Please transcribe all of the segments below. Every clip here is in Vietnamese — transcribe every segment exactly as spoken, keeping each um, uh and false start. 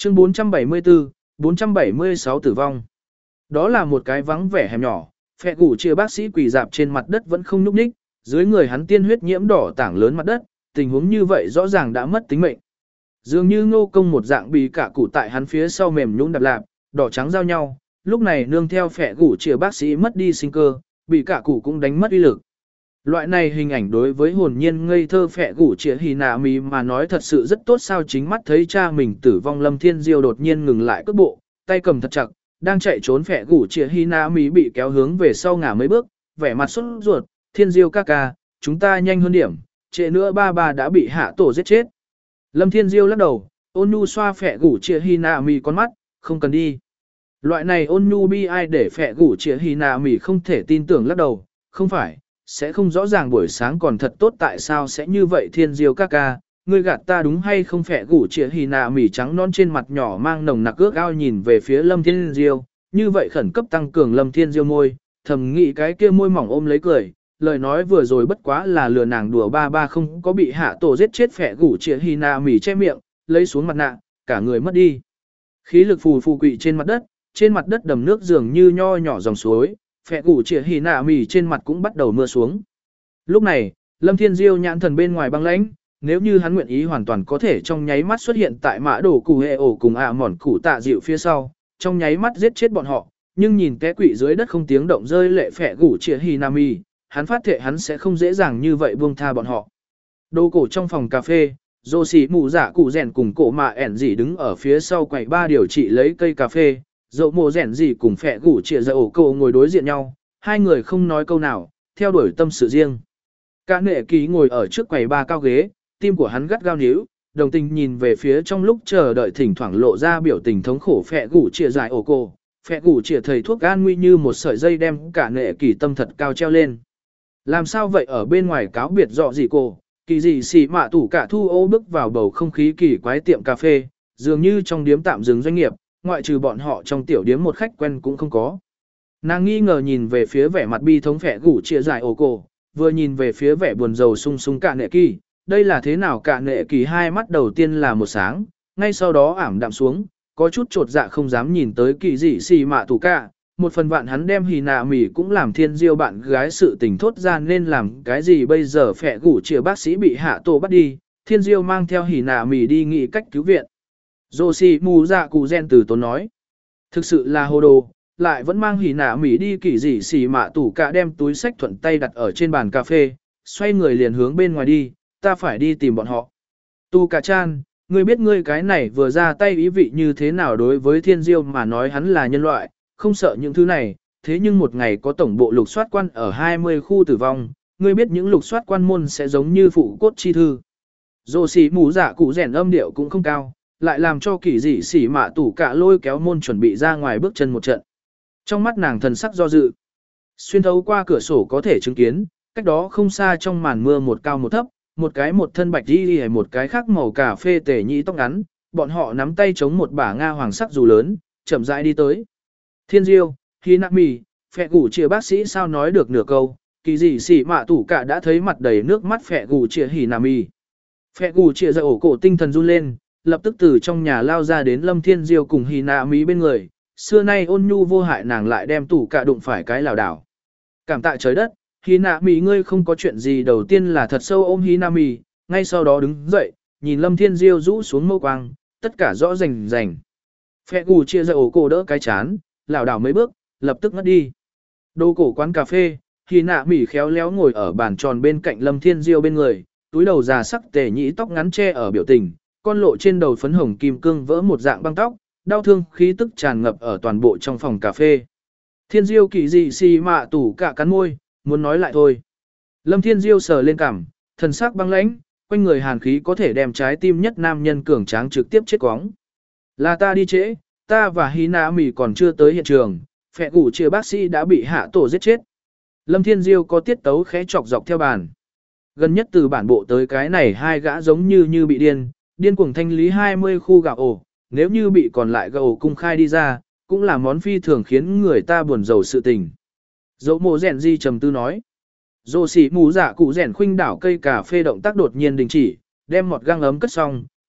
Chương bốn trăm bảy mươi tư, bốn trăm bảy mươi sáu tử vong. Đó là một cái vắng vẻ hẻm nhỏ, phẹ gủ chia bác sĩ quỳ dạp trên mặt đất vẫn không nhúc nhích, dưới người hắn tiên huyết nhiễm đỏ tảng lớn mặt đất, tình huống như vậy rõ ràng đã mất tính mệnh. Dường như ngô công một dạng bị cả cụ tại hắn phía sau mềm nhũn đạp lạp, đỏ trắng giao nhau, lúc này nương theo phẹ gủ chia bác sĩ mất đi sinh cơ, bị cả cụ cũng đánh mất uy lực. Loại này hình ảnh đối với hồn nhiên ngây thơ phẹ gủ chia hì nạ mì mà nói thật sự rất tốt, sao chính mắt thấy cha mình tử vong. Lâm Thiên Diêu đột nhiên ngừng lại cước bộ, tay cầm thật chặt, đang chạy trốn phẹ gủ chia hì nạ mì bị kéo hướng về sau ngả mấy bước, vẻ mặt sốt ruột. Thiên Diêu ca ca, chúng ta nhanh hơn điểm, trễ nữa ba bà đã bị hạ tổ giết chết. Lâm Thiên Diêu lắc đầu, ôn nhu xoa phẹ gủ chia hì nạ mì con mắt, không cần đi. Loại này ôn nhu bi ai để phẹ gủ chia hì nạ mì không thể tin tưởng, lắc đầu, không phải, sẽ không rõ ràng buổi sáng còn thật tốt, tại sao sẽ như vậy. Thiên Diêu ca ca, ngươi gạt ta đúng hay không? Phẹ gủ chia hì nạ mì trắng non trên mặt nhỏ mang nồng nặc ước ao nhìn về phía Lâm Thiên Diêu, như vậy khẩn cấp tăng cường Lâm Thiên Diêu môi, thầm nghĩ cái kia môi mỏng ôm lấy cười, lời nói vừa rồi bất quá là lừa nàng đùa, ba ba không có bị hạ tổ giết chết. Phẹ gủ chia hì nạ mì che miệng, lấy xuống mặt nạ, cả người mất đi khí lực, phù phù quỵ trên mặt đất, trên mặt đất đầm nước dường như nho nhỏ dòng suối. Phẹ gủ chia hì nạ mì trên mặt cũng bắt đầu mưa xuống. Lúc này, Lâm Thiên Diêu nhãn thần bên ngoài băng lãnh, nếu như hắn nguyện ý hoàn toàn có thể trong nháy mắt xuất hiện tại mã đổ cụ hệ ổ cùng ạ mòn cụ tạ dịu phía sau, trong nháy mắt giết chết bọn họ, nhưng nhìn té quỵ dưới đất không tiếng động rơi lệ phẹ gủ chia hì nạ mì, hắn phát thệ hắn sẽ không dễ dàng như vậy buông tha bọn họ. Đồ cổ trong phòng cà phê, Dô xì mù dạ cụ rèn cùng cổ mạ ẻn gì đứng ở phía sau quầy ba điều trị lấy cây cà phê. Dậu mồ rèn gì cùng phẹ gủ chia ra ổ cổ ngồi đối diện nhau, hai người không nói câu nào, theo đuổi tâm sự riêng. Cả nệ ký ngồi ở trước quầy ba cao ghế, tim của hắn gắt gao níu, đồng tình nhìn về phía trong lúc chờ đợi thỉnh thoảng lộ ra biểu tình thống khổ phẹ gủ chia dài ổ cổ. Phẹ gủ chia thầy thuốc gan nguy như một sợi dây đem cả nệ kỳ tâm thật cao treo lên. Làm sao vậy? Ở bên ngoài cáo biệt dọ gì cô, kỳ gì xì mạ tủ cả thu ô bước vào bầu không khí kỳ quái tiệm cà phê, dường như trong điếm tạm dừng doanh nghiệp, ngoại trừ bọn họ trong tiểu điếm một khách quen cũng không có. Nàng nghi ngờ nhìn về phía vẻ mặt bi thống phẹ gủ chia dài ổ cổ, vừa nhìn về phía vẻ buồn rầu sung sung cả nệ kỳ, đây là thế nào? Cả nệ kỳ hai mắt đầu tiên là một sáng, ngay sau đó ảm đạm xuống, có chút trột dạ không dám nhìn tới kỳ dị xì mạ tủ cả. Một phần vạn hắn đem hì nạ mì cũng làm Thiên Diêu bạn gái sự tình thốt ra, nên làm cái gì bây giờ? Phẹ gủ chia bác sĩ bị hạ tổ bắt đi, Thiên Diêu mang theo hì nạ mì đi nghĩ cách cứu viện. Dô xì mù dạ cụ gen từ tốn nói, thực sự là hồ đồ, lại vẫn mang hỉ nạ mỉ đi. Kỳ dị xì mạ tủ cả đem túi sách thuận tay đặt ở trên bàn cà phê, xoay người liền hướng bên ngoài đi, ta phải đi tìm bọn họ. Tu cả chan, ngươi biết ngươi cái này vừa ra tay ý vị như thế nào? Đối với Thiên Diêu mà nói hắn là nhân loại, không sợ những thứ này, thế nhưng một ngày có tổng bộ lục soát quan ở hai mươi khu tử vong, ngươi biết những lục soát quan môn sẽ giống như phụ cốt chi thư. Dô xì mù dạ cụ rèn âm điệu cũng không cao, lại làm cho kỳ dị xỉ mạ tủ cả lôi kéo môn chuẩn bị ra ngoài bước chân một trận. Trong mắt nàng thần sắc do dự. Xuyên thấu qua cửa sổ có thể chứng kiến, cách đó không xa trong màn mưa một cao một thấp, một cái một thân bạch đi hay một cái khác màu cà phê tể nhĩ tóc ngắn, bọn họ nắm tay chống một bả nga hoàng sắc dù lớn, chậm rãi đi tới. Thiên Diêu, Hi Nạc Mì, phẹ gủ chia bác sĩ sao nói được nửa câu, kỳ dị xỉ mạ tủ cả đã thấy mặt đầy nước mắt phẹ gủ chia Hi Nạc Mì. Phẹ gủ chia ra ổ cổ tinh thần run lên, lập tức từ trong nhà lao ra đến Lâm Thiên Diêu cùng Hi Nạ Mí bên người, xưa nay ôn nhu vô hại nàng lại đem tủ cả đụng phải cái lảo đảo. Cảm tạ trời đất, Hi Nạ Mí ngươi không có chuyện gì. Đầu tiên là thật sâu ôm Hi Nạ Mí, ngay sau đó đứng dậy, nhìn Lâm Thiên Diêu rũ xuống mâu quang, tất cả rõ rành rành. Phẹ gù chia ra ổ cổ đỡ cái chán, lảo đảo mấy bước, lập tức ngất đi. Đồ cổ quán cà phê, Hi Nạ Mí khéo léo ngồi ở bàn tròn bên cạnh Lâm Thiên Diêu bên người, túi đầu già sắc tề nhĩ tóc ngắn che ở biểu tình, con lộ trên đầu phấn hồng kim cương vỡ một dạng băng tóc, đau thương khí tức tràn ngập ở toàn bộ trong phòng cà phê. Thiên Diêu kỳ dị xì mạ tủ cả cắn môi, muốn nói lại thôi. Lâm Thiên Diêu sờ lên cằm, thần sắc băng lãnh, quanh người hàn khí có thể đem trái tim nhất nam nhân cường tráng trực tiếp chết quóng. Là ta đi trễ, ta và Hi Nạ Mỉ còn chưa tới hiện trường, phẹ gủ chia bác sĩ đã bị hạ tổ giết chết. Lâm Thiên Diêu có tiết tấu khẽ chọc dọc theo bàn. Gần nhất từ bản bộ tới cái này hai gã giống như như bị điên, điên cuồng thanh lý hai mươi khu gạo ổ, nếu như bị còn lại gạo ổ cung khai đi ra, cũng là món phi thường khiến người ta buồn rầu sự tình. Dẫu mộ rèn di trầm tư nói. Dô xỉ mù dạ cụ rèn khuynh đảo cây cà phê động tác đột nhiên đình chỉ, đem một găng ấm cất xong,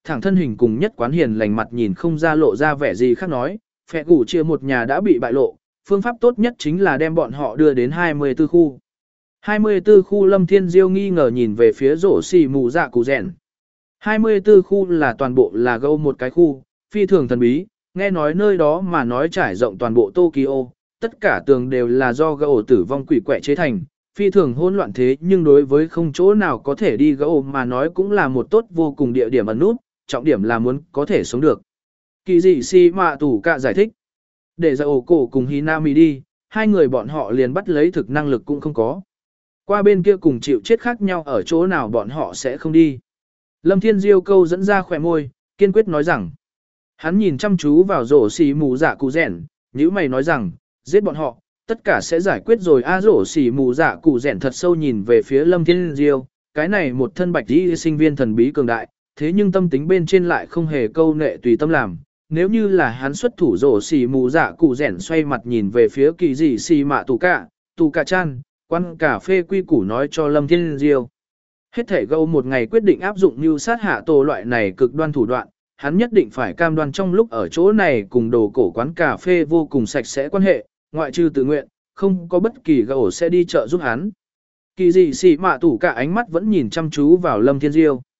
thẳng thân hình cùng nhất quán hiền lành mặt nhìn không ra lộ ra vẻ gì khác nói, phẹ gủ chia một nhà đã bị bại lộ, phương pháp tốt nhất chính là đem bọn họ đưa đến hai mươi tư khu. hai mươi tư khu Lâm Thiên Diêu nghi ngờ nhìn về phía rổ xì mù dạ cụ rèn. hai mươi tư khu là toàn bộ là gâu một cái khu, phi thường thần bí, nghe nói nơi đó mà nói trải rộng toàn bộ Tokyo, tất cả tường đều là do gâu tử vong quỷ quẹ chế thành, phi thường hỗn loạn thế nhưng đối với không chỗ nào có thể đi gâu mà nói cũng là một tốt vô cùng địa điểm ẩn nút, trọng điểm là muốn có thể sống được. Kỳ dị si mạ tủ cả giải thích. Để ra ổ cổ cùng Hinami đi, hai người bọn họ liền bắt lấy thực năng lực cũng không có. Qua bên kia cùng chịu chết khác nhau ở chỗ nào bọn họ sẽ không đi. Lâm Thiên Diêu câu dẫn ra khỏe môi, kiên quyết nói rằng. Hắn nhìn chăm chú vào rổ xì mù dạ cụ rẻn, nhữ mày nói rằng, giết bọn họ, tất cả sẽ giải quyết rồi. A rổ xì mù dạ cụ rẻn thật sâu nhìn về phía Lâm Thiên Diêu, cái này một thân bạch y sinh viên thần bí cường đại, thế nhưng tâm tính bên trên lại không hề câu nệ tùy tâm làm. Nếu như là hắn xuất thủ rổ xì mù dạ cụ rẻn xoay mặt nhìn về phía kỳ dị xì mạ tù cả, tù cả chan, quán cà phê quy củ nói cho Lâm Thiên Diêu. Hết thể gâu một ngày quyết định áp dụng như sát hạ tổ loại này cực đoan thủ đoạn, hắn nhất định phải cam đoan trong lúc ở chỗ này cùng đồ cổ quán cà phê vô cùng sạch sẽ quan hệ, ngoại trừ tự nguyện, không có bất kỳ gâu sẽ đi chợ giúp hắn. Kỳ dị xì mạ tù cả ánh mắt vẫn nhìn chăm chú vào Lâm Thiên Diêu.